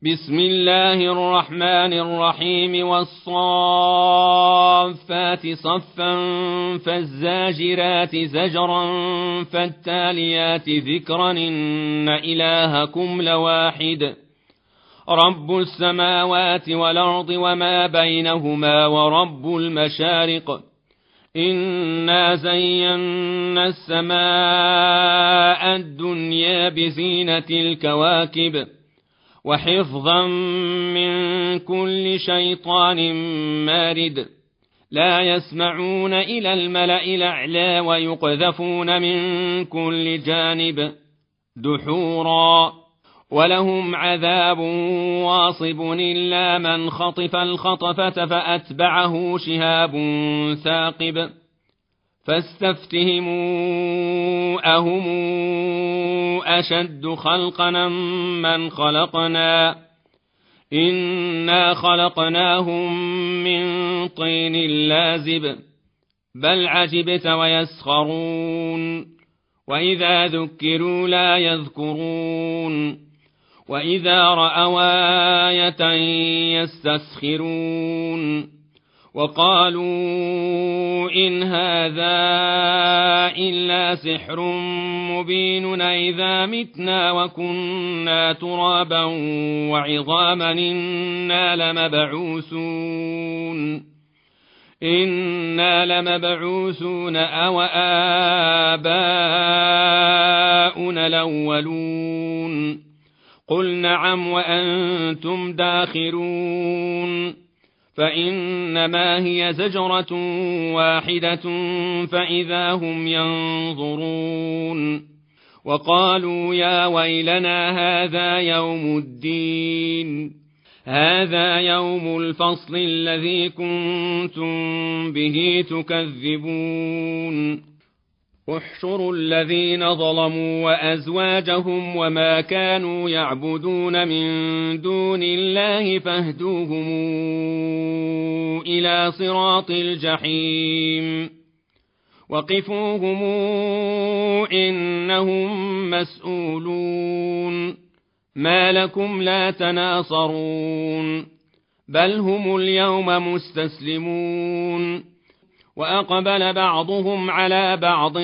بسم الله الرحمن الرحيم والصافات صفا فالزاجرات زجرا فالتاليات ذكرا إن إلهكم لواحد رب السماوات والأرض وما بينهما ورب المشارق إنا زينا السماء الدنيا بزينة الكواكب وحفظا من كل شيطان مارد لا يسمعون إلى الملأ الأعلى ويقذفون من كل جانب دحورا ولهم عذاب واصب إلا من خطف الخطفة فأتبعه شهاب ثاقب فاستفتهموا أهم أشد خلقا من خلقنا إنا خلقناهم من طين لازب بل عجبت ويسخرون وإذا ذكروا لا يذكرون وإذا رأوا آية يستسخرون وقالوا إن هذا إلا سحر مبين إذا متنا وكنا ترابا وعظاما إنا لمبعوثون أو آباؤنا الأولون قل نعم وأنتم داخرون فإنما هي زجرة واحدة فإذا هم ينظرون وقالوا يا ويلنا هذا يوم الفصل الذي كنتم به تكذبون احشروا الذين ظلموا وأزواجهم وما كانوا يعبدون من دون الله فاهدوهم إلى صراط الجحيم وقفوهم إنهم مسؤولون ما لكم لا تناصرون بل هم اليوم مستسلمون وأقبل بعضهم على بعض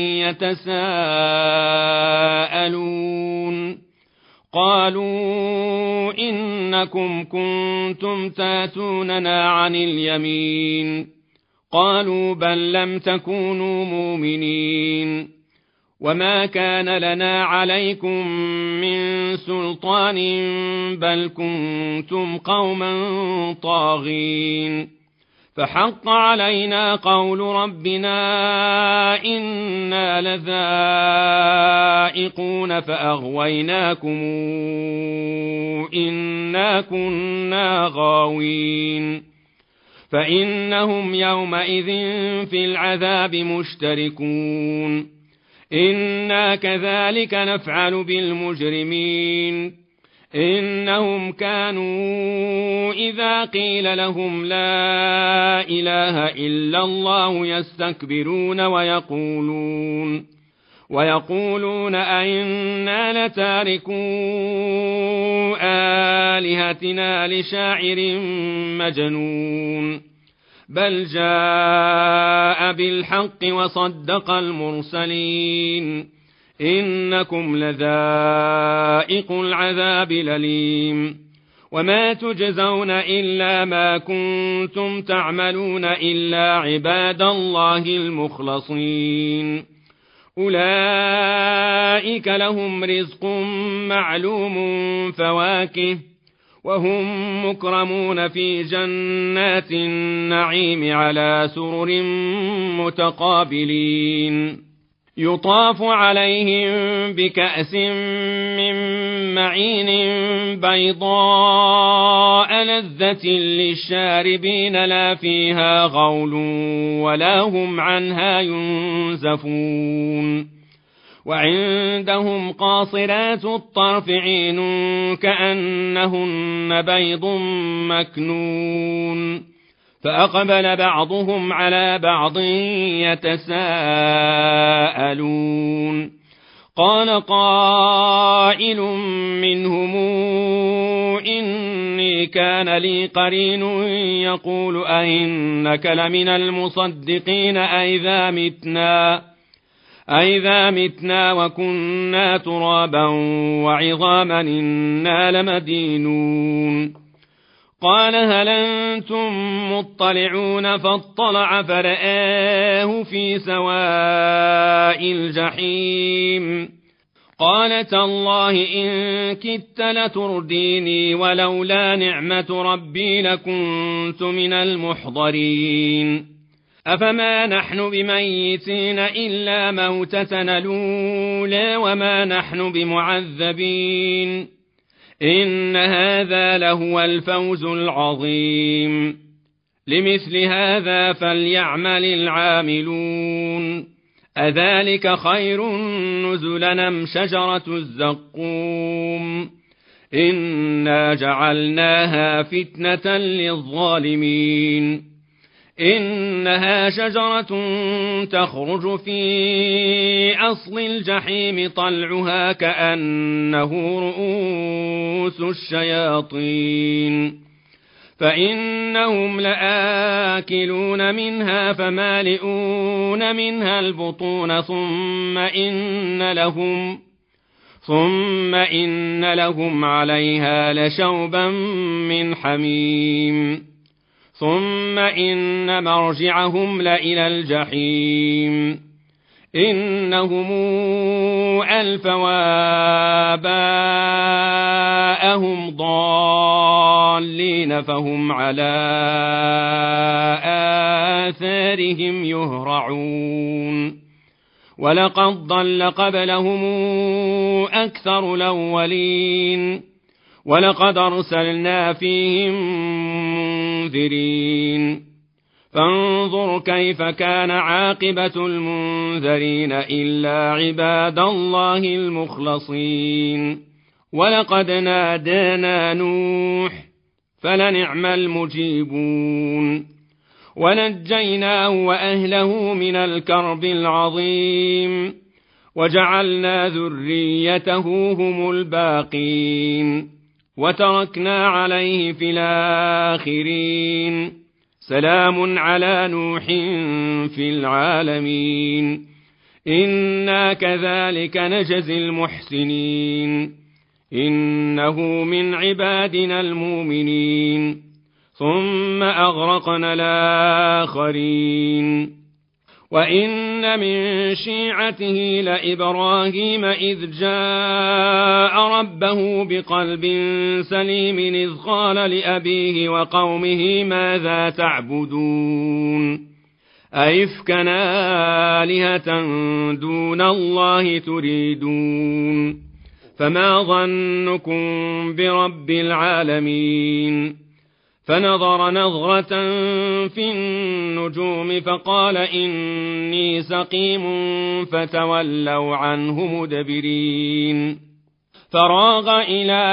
يتساءلون قالوا إنكم كنتم تاتوننا عن اليمين قالوا بل لم تكونوا مؤمنين وما كان لنا عليكم من سلطان بل كنتم قوما طاغين فحق علينا قول ربنا إنا لذائقون فأغويناكم إنا كنا غاوين فإنهم يومئذ في العذاب مشتركون إنا كذلك نفعل بالمجرمين إنهم كانوا إذا قيل لهم لا إله إلا الله يستكبرون ويقولون أئنا لتاركو آلهتنا لشاعر مجنون بل جاء بالحق وصدق المرسلين إنكم لذائق العذاب الأليم وما تجزون إلا ما كنتم تعملون إلا عباد الله المخلصين أولئك لهم رزق معلوم فواكه وهم مكرمون في جنات النعيم على سرر متقابلين يطاف عليهم بكأس من معين بيضاء لذة للشاربين لا فيها غول ولا هم عنها ينزفون وعندهم قاصرات الطرف عين كأنهن بيض مكنون فأقبل بعضهم على بعض يتساءلون قال قائل منهم إني كان لي قرين يقول أئنك لمن المصدقين أئذا متنا وكنا ترابا وعظاما إنا لمدينون قال هل أنتم مطلعون فاطلع فرآه في سواء الجحيم قال تالله إن كدت لترديني ولولا نعمة ربي لكنت من المحضرين أفما نحن بميتين إلا موتتنا الأولى وما نحن بمعذبين إن هذا لهو الفوز العظيم لمثل هذا فليعمل العاملون أذلك خير نزلا أم شجرة الزقوم إنا جعلناها فتنة للظالمين إنها شجرة تخرج في أصل الجحيم طلعها كأنه رؤوس الشياطين فإنهم لآكلون منها فمالئون منها البطون ثم إن لهم عليها لشوبا من حميم ثم إن مرجعهم لإلى الجحيم إنهم ألفوا آباءهم ضالين فهم على آثارهم يهرعون ولقد ضل قبلهم أكثر الأولين ولقد أرسلنا فيهم منذرين فانظر كيف كان عاقبة المنذرين إلا عباد الله المخلصين ولقد نادانا نوح فلنعم المجيبون ونجيناه وأهله من الكرب العظيم وجعلنا ذريته هم الباقين وتركنا عليه في الآخرين سلام على نوح في العالمين إنا كذلك نجزي المحسنين إنه من عبادنا المؤمنين ثم أغرقنا الآخرين وإن من شيعته لإبراهيم إذ جاء ربه بقلب سليم إذ قال لأبيه وقومه ماذا تعبدون أئفكا آلهة دون الله تريدون فما ظنكم برب العالمين فنظر نظرة في النجوم فقال إني سقيم فتولوا عنه مدبرين فراغ إلى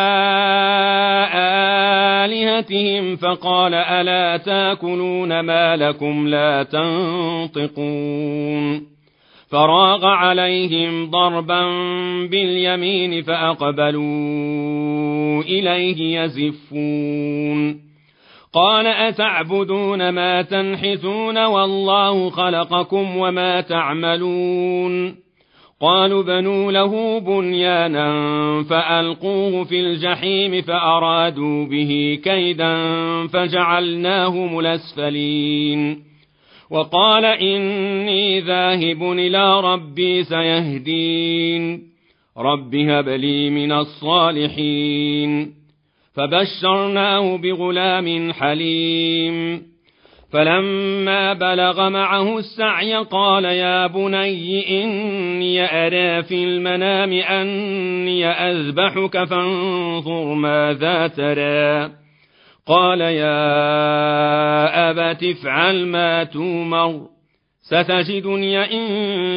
آلهتهم فقال ألا تاكلون ما لكم لا تنطقون فراغ عليهم ضربا باليمين فأقبلوا إليه يزفون قال أتعبدون ما تنحتون والله خلقكم وما تعملون قالوا بنوا له بنيانا فألقوه في الجحيم فأرادوا به كيدا فجعلناهم الأسفلين وقال إني ذاهب إلى ربي سيهدين رب هب لي من الصالحين فبشرناه بغلام حليم فلما بلغ معه السعي قال يا بني إني أرى في المنام أني أذبحك فانظر ماذا ترى قال يا أبت افعل ما تؤمر ستجدني إن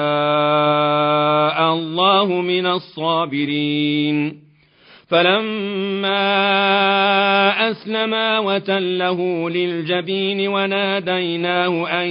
شاء الله من الصابرين فلما أسلما وتله للجبين وناديناه أن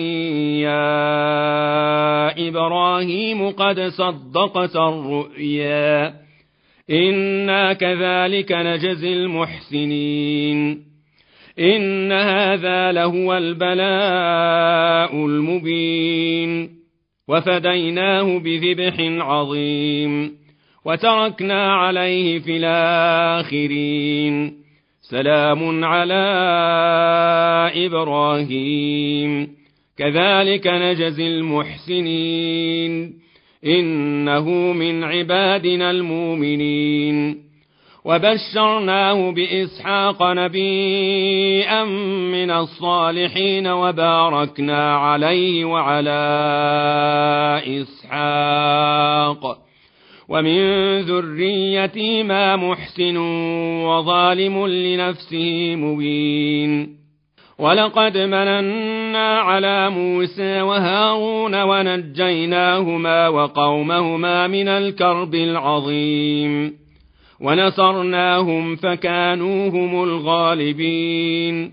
يا إبراهيم قد صدقت الرؤيا إنا كذلك نجزي المحسنين إن هذا لهو البلاء المبين وفديناه بذبح عظيم وتركنا عليه في الآخرين سلام على إبراهيم كذلك نجزي المحسنين إنه من عبادنا المؤمنين وبشرناه بإسحاق نبيا من الصالحين وباركنا عليه وعلى إسحاق ومن ذريتهما محسن وظالم لنفسه مبين ولقد مننا على موسى وهارون ونجيناهما وقومهما من الكرب العظيم ونصرناهم فكانوا هم الغالبين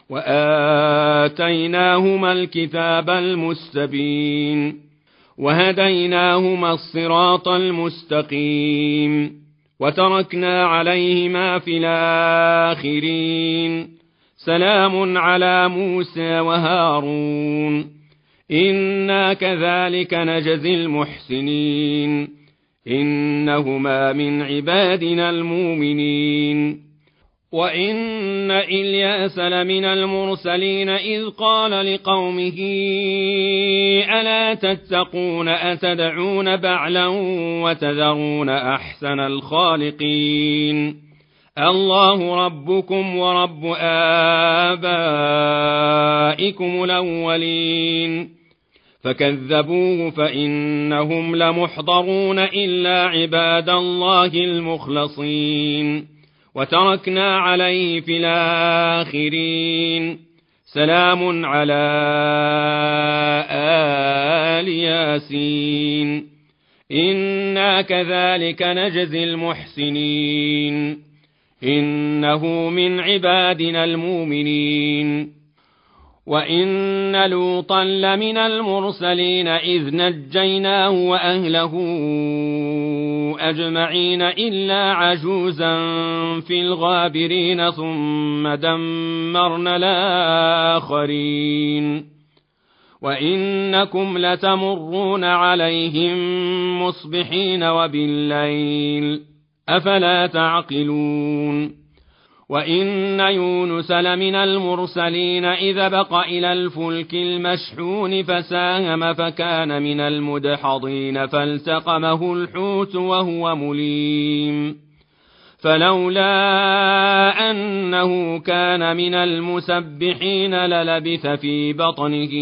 وآتيناهما الكتاب المستبين وهديناهما الصراط المستقيم وتركنا عليهما في الآخرين سلام على موسى وهارون إنا كذلك نجزي المحسنين إنهما من عبادنا المؤمنين وإن إلياس لمن المرسلين إذ قال لقومه ألا تتقون أتدعون بعلا وتذرون أحسن الخالقين الله ربكم ورب آبائكم الأولين فكذبوه فإنهم لمحضرون إلا عباد الله المخلصين وتركنا عليه في الآخرين سلام على آل ياسين إنا كذلك نجزي المحسنين إنه من عبادنا المؤمنين وإن لوطا لمن المرسلين إذ نجيناه وأهله أجمعين إلا عجوزا في الغابرين ثم دمرنا الآخرين وإنكم لتمرون عليهم مصبحين وبالليل أفلا تعقلون وإن يونس لمن المرسلين إذا بق إلى الفلك المشحون فساهم فكان من المدحضين فالتقمه الحوت وهو مليم فلولا أنه كان من المسبحين للبث في بطنه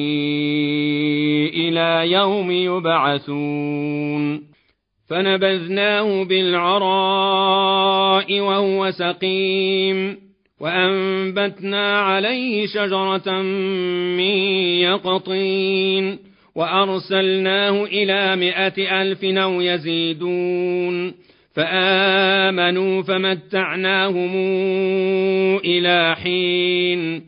إلى يوم يبعثون فنبذناه بالعراء وهو سقيم وأنبتنا عليه شجرة من يقطين وأرسلناه إلى 100,000 أو يزيدون فآمنوا فمتعناهم إلى حين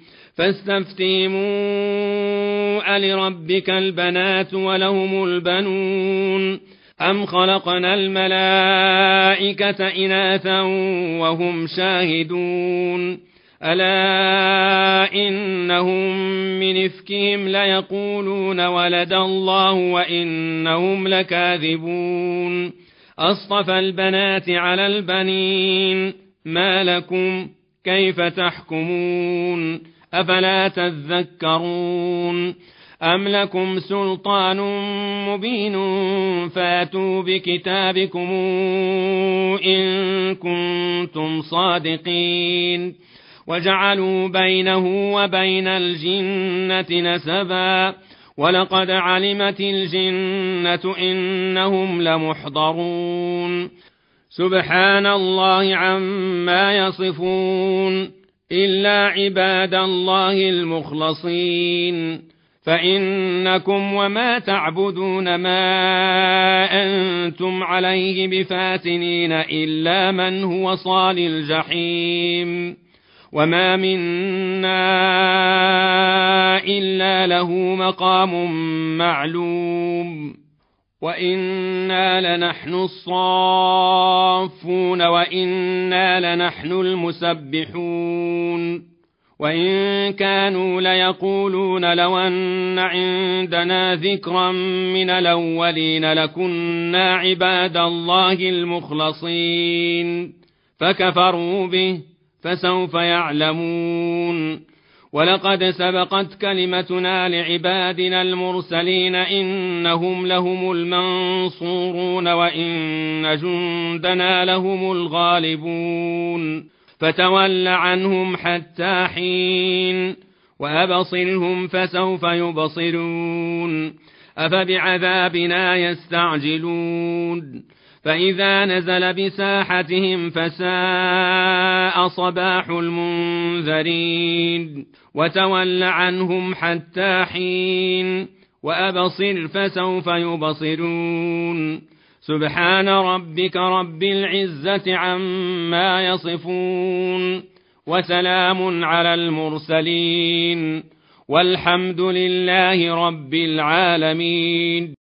فاستفتهموا ألربك البنات ولهم البنون أم خلقنا الملائكة إناثا وهم شاهدون ألا إنهم من إفكهم ليقولون ولد الله وإنهم لكاذبون أصطفى البنات على البنين ما لكم كيف تحكمون أفلا تذكرون أم لكم سلطان مبين فاتوا بكتابكم إن كنتم صادقين وجعلوا بينه وبين الجنة نسبا ولقد علمت الجنة إنهم لمحضرون سبحان الله عما يصفون إلا عباد الله المخلصين فإنكم وما تعبدون ما أنتم عليه بفاتنين إلا من هو صال الجحيم وما منا إلا له مقام معلوم وإنا لنحن الصافون وإنا لنحن المسبحون وإن كانوا ليقولون لو أن عندنا ذكرا من الأولين لكنا عباد الله المخلصين فكفروا به فسوف يعلمون ولقد سبقت كلمتنا لعبادنا المرسلين إنهم لهم المنصورون وإن جندنا لهم الغالبون فتول عنهم حتى حين وأبصرهم فسوف يبصرون أفبعذابنا يستعجلون فإذا نزل بساحتهم فساء صباح المنذرين وتول عنهم حتى حين وأبصر فسوف يبصرون سبحان ربك رب العزة عما يصفون وسلام على المرسلين والحمد لله رب العالمين.